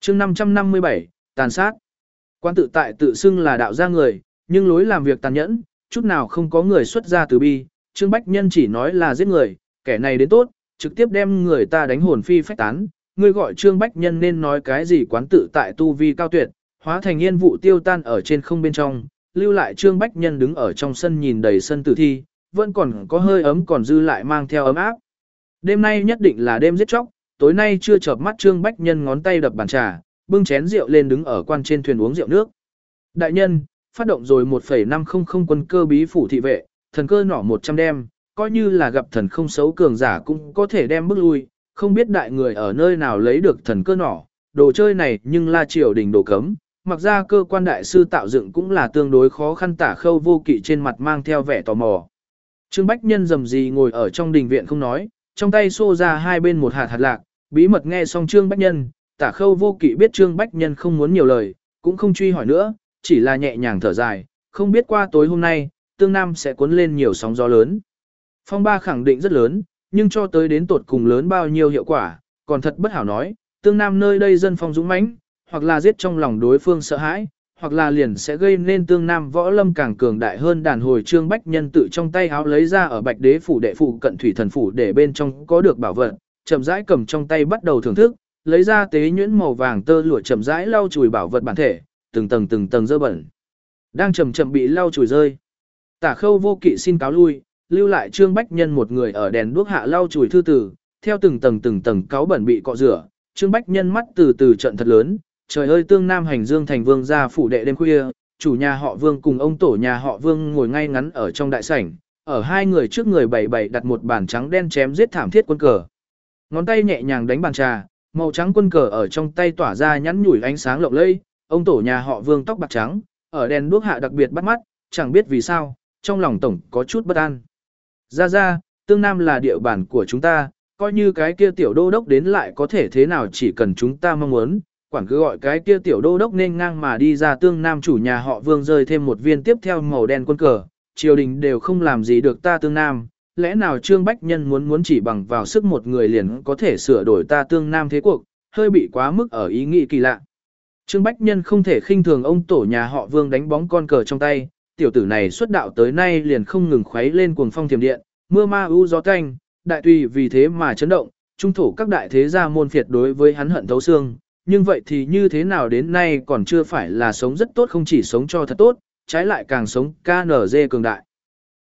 chương 557, tàn sát. Quan tự tại tự xưng là đạo gia người, nhưng lối làm việc tàn nhẫn, chút nào không có người xuất ra từ bi. Trương Bách Nhân chỉ nói là giết người, kẻ này đến tốt, trực tiếp đem người ta đánh hồn phi phách tán. Ngươi gọi Trương Bách Nhân nên nói cái gì quán tự tại tu vi cao tuyệt, hóa thành yên vụ tiêu tan ở trên không bên trong, lưu lại Trương Bách Nhân đứng ở trong sân nhìn đầy sân tử thi, vẫn còn có hơi ấm còn dư lại mang theo ấm áp. Đêm nay nhất định là đêm giết chóc, tối nay chưa chợp mắt Trương Bách Nhân ngón tay đập bàn trà, bưng chén rượu lên đứng ở quan trên thuyền uống rượu nước. Đại nhân, phát động rồi 1,500 quân cơ bí phủ thị vệ, thần cơ nỏ 100 đem, coi như là gặp thần không xấu cường giả cũng có thể đem bước lui, không biết đại người ở nơi nào lấy được thần cơ nỏ, đồ chơi này nhưng là triều đình đồ cấm, mặc ra cơ quan đại sư tạo dựng cũng là tương đối khó khăn. Tả Khâu Vô Kỵ trên mặt mang theo vẻ tò mò. Trương Bách Nhân rầm rì ngồi ở trong đình viện không nói, trong tay xô ra hai bên một hạt lạc, bí mật nghe xong Trương Bách Nhân, Tả Khâu Vô Kỵ biết Trương Bách Nhân không muốn nhiều lời, cũng không truy hỏi nữa, chỉ là nhẹ nhàng thở dài, không biết qua tối hôm nay, Tương Nam sẽ cuốn lên nhiều sóng gió lớn. Phong ba khẳng định rất lớn, nhưng cho tới đến tột cùng lớn bao nhiêu hiệu quả, còn thật bất hảo nói. Tương Nam nơi đây dân phong dũng mãnh, hoặc là giết trong lòng đối phương sợ hãi, hoặc là liền sẽ gây nên Tương Nam võ lâm càng cường đại hơn. Đàn hồi Trương Bách Nhân tự trong tay áo lấy ra ở Bạch Đế phủ đệ phụ cận thủy thần phủ để bên trong có được bảo vật, chậm rãi cầm trong tay bắt đầu thưởng thức, lấy ra tế nhuyễn màu vàng tơ lụa chậm rãi lau chùi bảo vật bản thể, từng tầng dơ bẩn đang chậm chậm bị lau chùi rơi. Tả Khâu Vô Kỵ xin cáo lui, lưu lại Trương Bách Nhân một người ở đèn đuốc hạ lau chùi thư tử, theo từng tầng cáo bẩn bị cọ rửa. Trương Bách Nhân mắt từ từ trận thật lớn, trời ơi, Tương Nam hành Dương thành vương gia phủ đệ đêm khuya, chủ nhà họ Vương cùng ông tổ nhà họ Vương ngồi ngay ngắn ở trong đại sảnh, ở hai người trước người bày đặt một bàn trắng đen chém giết thảm thiết quân cờ. Ngón tay nhẹ nhàng đánh bàn trà, màu trắng quân cờ ở trong tay tỏa ra nhắn nhủi ánh sáng lộng lẫy. Ông tổ nhà họ Vương tóc bạc trắng, ở đèn đuốc hạ đặc biệt bắt mắt, chẳng biết vì sao, trong lòng tổng có chút bất an. Ra, Tương Nam là địa bàn của chúng ta, coi như cái kia tiểu đô đốc đến lại có thể thế nào, chỉ cần chúng ta mong muốn, quản cứ gọi cái kia tiểu đô đốc nên ngang mà đi ra. Tương Nam chủ nhà họ Vương rơi thêm một viên tiếp theo màu đen quân cờ, triều đình đều không làm gì được ta Tương Nam, lẽ nào Trương Bách Nhân muốn chỉ bằng vào sức một người liền có thể sửa đổi ta Tương Nam thế cuộc, hơi bị quá mức ở ý nghĩ kỳ lạ. Trương Bách Nhân không thể khinh thường ông tổ nhà họ Vương đánh bóng con cờ trong tay, tiểu tử này xuất đạo tới nay liền không ngừng khuấy lên cuồng phong thiểm điện, mưa ma ưu gió canh, đại tùy vì thế mà chấn động, trung thổ các đại thế gia môn phiệt đối với hắn hận thấu xương, nhưng vậy thì như thế nào, đến nay còn chưa phải là sống rất tốt, không chỉ sống cho thật tốt, trái lại càng sống KNG cường đại.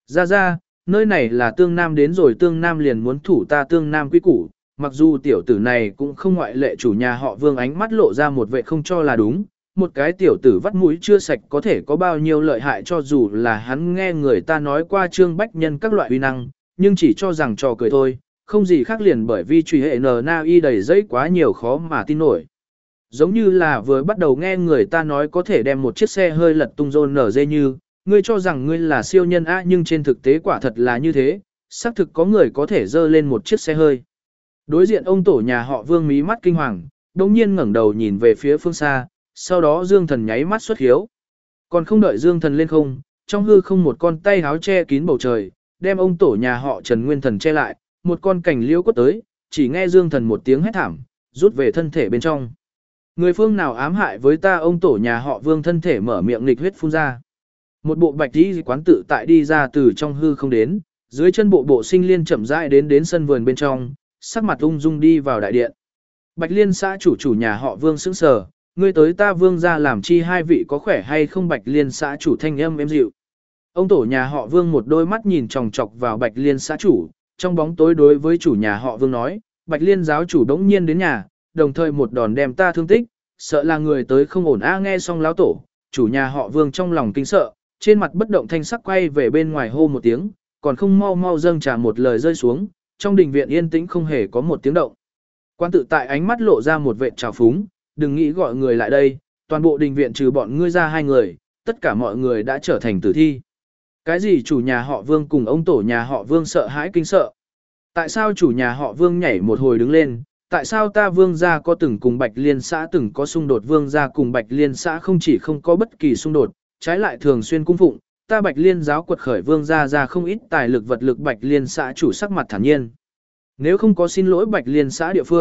Ra, nơi này là Tương Nam, đến rồi Tương Nam liền muốn thủ ta Tương Nam quy củ. Mặc dù tiểu tử này cũng không ngoại lệ, chủ nhà họ Vương ánh mắt lộ ra một vẻ không cho là đúng, một cái tiểu tử vắt mũi chưa sạch có thể có bao nhiêu lợi hại. Cho dù là hắn nghe người ta nói qua Trương Bách Nhân các loại uy năng, nhưng chỉ cho rằng trò cười thôi, không gì khác liền bởi vì truy hệ NNAI đầy giấy quá nhiều khó mà tin nổi. Giống như là vừa bắt đầu nghe người ta nói có thể đem một chiếc xe hơi lật tung rôn nở dê, như ngươi cho rằng ngươi là siêu nhân a, nhưng trên thực tế quả thật là như thế, xác thực có người có thể dơ lên một chiếc xe hơi. Đối diện ông tổ nhà họ Vương mí mắt kinh hoàng, đồng nhiên ngẩng đầu nhìn về phía phương xa, sau đó Dương Thần nháy mắt xuất hiếu. Còn không đợi Dương Thần lên không, trong hư không một con tay háo che kín bầu trời, đem ông tổ nhà họ Trần Nguyên Thần che lại, một con cảnh liễu quất tới, chỉ nghe Dương Thần một tiếng hét thảm, rút về thân thể bên trong. Người phương nào ám hại với ta? Ông tổ nhà họ Vương thân thể mở miệng nghịch huyết phun ra. Một bộ bạch y quán tự tại đi ra từ trong hư không đến, dưới chân bộ sinh liên chậm rãi đến sân vườn bên trong, sắc mặt ung dung đi vào đại điện. Bạch Liên xã chủ nhà họ Vương sững sờ, ngươi tới ta Vương gia làm chi, hai vị có khỏe hay không? Bạch Liên xã chủ thanh âm êm dịu. Ông tổ nhà họ Vương một đôi mắt nhìn chòng chọc vào Bạch Liên xã chủ, trong bóng tối đối với chủ nhà họ Vương nói, Bạch Liên giáo chủ đống nhiên đến nhà, đồng thời một đòn đem ta thương tích, sợ là người tới không ổn a. Nghe xong lão tổ, chủ nhà họ Vương trong lòng kinh sợ, trên mặt bất động thanh sắc quay về bên ngoài hô một tiếng, còn không mau dâng trà một lời rơi xuống, trong đình viện yên tĩnh không hề có một tiếng động. Quan tự tại ánh mắt lộ ra một vệt trào phúng, đừng nghĩ gọi người lại đây, toàn bộ đình viện trừ bọn ngươi ra hai người, tất cả mọi người đã trở thành tử thi. Cái gì chủ nhà họ Vương cùng ông tổ nhà họ Vương sợ hãi kinh sợ? Tại sao chủ nhà họ Vương nhảy một hồi đứng lên? Tại sao ta Vương gia có từng cùng Bạch Liên xã từng có xung đột? Vương gia cùng Bạch Liên xã không chỉ không có bất kỳ xung đột, trái lại thường xuyên cung phụng, ta Bạch Liên giáo quật khởi Vương gia ra không ít tài lực vật lực. Bạch Liên xã chủ sắc mặt thản nhiên. Nếu không có xin lỗi Bạch Liên xã địa phương,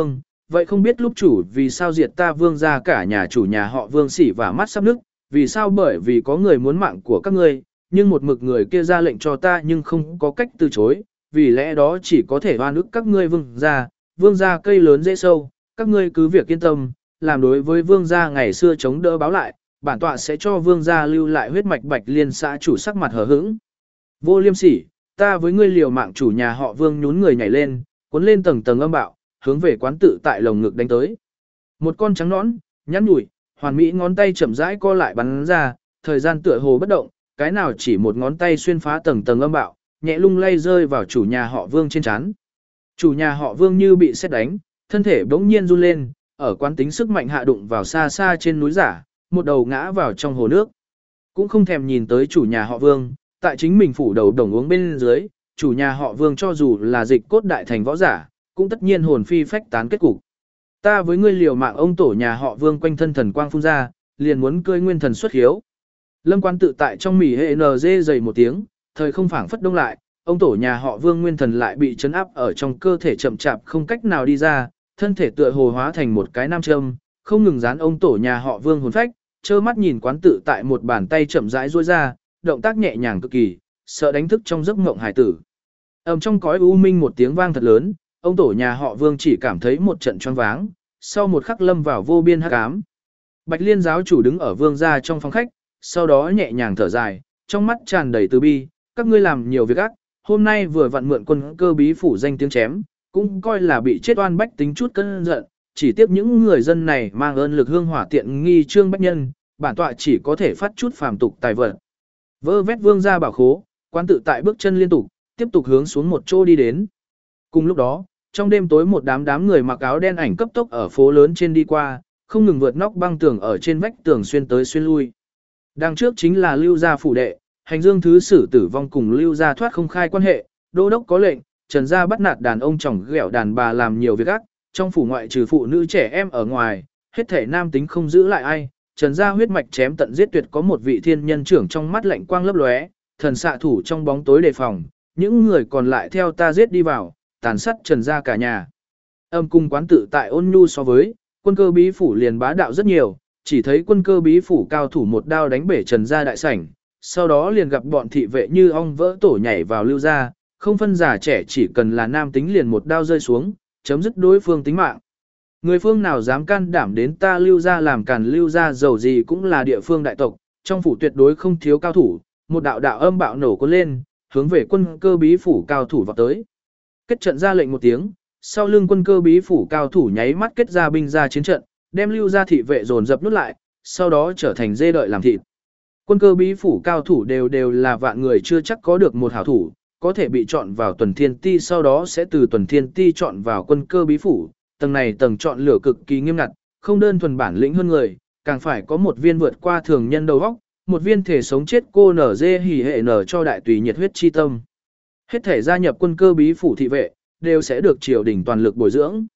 vậy không biết lúc chủ vì sao diệt ta vương gia cả nhà chủ nhà họ vương xỉ và mắt sắp nứt, vì sao bởi vì có người muốn mạng của các ngươi, nhưng một mực người kia ra lệnh cho ta nhưng không có cách từ chối, vì lẽ đó chỉ có thể oan ức các ngươi vương gia cây lớn dễ sâu, các ngươi cứ việc yên tâm, làm đối với vương gia ngày xưa chống đỡ báo lại, bản tọa sẽ cho vương gia lưu lại huyết mạch Bạch Liên xã chủ sắc mặt hờ hững. Vô liêm sỉ, ta với ngươi liều mạng chủ nhà họ vương nhún người nhảy lên, cuốn lên tầng tầng âm bạo, hướng về quán tự tại lồng ngực đánh tới. Một con trắng nõn, nhắn nhủi, hoàn mỹ ngón tay chậm rãi co lại bắn ra, thời gian tựa hồ bất động, cái nào chỉ một ngón tay xuyên phá tầng tầng âm bạo, nhẹ lung lay rơi vào chủ nhà họ Vương trên trán. Chủ nhà họ Vương như bị sét đánh, thân thể bỗng nhiên run lên, ở quán tính sức mạnh hạ đụng vào xa xa trên núi giả, một đầu ngã vào trong hồ nước. Cũng không thèm nhìn tới chủ nhà họ Vương, tại chính mình phủ đầu đồng uống bên dưới, chủ nhà họ Vương cho dù là dịch cốt đại thành võ giả, cũng tất nhiên hồn phi phách tán kết cục. Ta với ngươi liều mạng, ông tổ nhà họ Vương quanh thân thần quang phun ra, liền muốn cơi nguyên thần xuất hiếu. Lâm Quan tự tại trong mỉ hệ NG dày một tiếng, thời không phảng phất đông lại, ông tổ nhà họ Vương nguyên thần lại bị chấn áp ở trong cơ thể chậm chạp không cách nào đi ra, thân thể tựa hồ hóa thành một cái nam châm, không ngừng dán ông tổ nhà họ Vương hồn phách, trơ mắt nhìn quán tự tại một bàn tay chậm rãi duỗi ra, động tác nhẹ nhàng cực kỳ, sợ đánh thức trong giấc mộng hải tử. Trong cõi u minh một tiếng vang thật lớn, ông tổ nhà họ Vương chỉ cảm thấy một trận choáng váng, sau một khắc lâm vào vô biên hắc ám. Bạch Liên giáo chủ đứng ở vương gia trong phòng khách, sau đó nhẹ nhàng thở dài, trong mắt tràn đầy từ bi, các ngươi làm nhiều việc ác, hôm nay vừa vặn mượn quân cơ bí phủ danh tiếng chém, cũng coi là bị chết oan bách tính chút cơn giận, chỉ tiếp những người dân này mang ơn lực hương hỏa tiện nghi trương bách nhân, bản tọa chỉ có thể phát chút phàm tục tài vật. Vơ vét vương gia bảo khố, quán tự tại bước chân liên tục, tiếp tục hướng xuống một chỗ đi đến. Cùng lúc đó, trong đêm tối một đám người mặc áo đen ảnh cấp tốc ở phố lớn trên đi qua, không ngừng vượt nóc băng tường ở trên vách tường xuyên tới xuyên lui. Đằng trước chính là Lưu gia phủ đệ, hành dương thứ sử tử vong cùng Lưu gia thoát không khai quan hệ, đô đốc có lệnh, Trần gia bắt nạt đàn ông chồng ghẹo đàn bà làm nhiều việc ác, trong phủ ngoại trừ phụ nữ trẻ em ở ngoài, hết thể nam tính không giữ lại ai. Trần gia huyết mạch chém tận giết tuyệt, có một vị thiên nhân trưởng trong mắt lạnh quang lấp lóe, thần xạ thủ trong bóng tối đề phòng, những người còn lại theo ta giết đi vào, tàn sát Trần gia cả nhà. Cung quán tự tại ôn nhu so với, quân cơ bí phủ liền bá đạo rất nhiều, chỉ thấy quân cơ bí phủ cao thủ một đao đánh bể Trần gia đại sảnh, sau đó liền gặp bọn thị vệ như ong vỡ tổ nhảy vào Lưu gia, không phân già trẻ, chỉ cần là nam tính liền một đao rơi xuống, chấm dứt đối phương tính mạng. Người phương nào dám can đảm đến ta Lưu gia làm càn, Lưu gia dầu gì cũng là địa phương đại tộc, trong phủ tuyệt đối không thiếu cao thủ, một đạo đạo âm bạo nổ cuốn lên, hướng về quân cơ bí phủ cao thủ vào tới. Kết trận ra lệnh một tiếng, sau lưng quân cơ bí phủ cao thủ nháy mắt kết ra binh ra chiến trận, đem Lưu gia thị vệ dồn dập nút lại, sau đó trở thành dê đợi làm thịt. Quân cơ bí phủ cao thủ đều là vạn người chưa chắc có được một hảo thủ, có thể bị chọn vào tuần thiên ti, sau đó sẽ từ tuần thiên ti chọn vào quân cơ bí phủ. Tầng này tầng chọn lựa cực kỳ nghiêm ngặt, không đơn thuần bản lĩnh hơn người, càng phải có một viên vượt qua thường nhân đầu óc, một viên thể sống chết cô nở dê hỉ hệ nở cho đại tùy nhiệt huyết chi tâm. Hết thể gia nhập quân cơ bí phủ thị vệ, đều sẽ được triều đình toàn lực bồi dưỡng.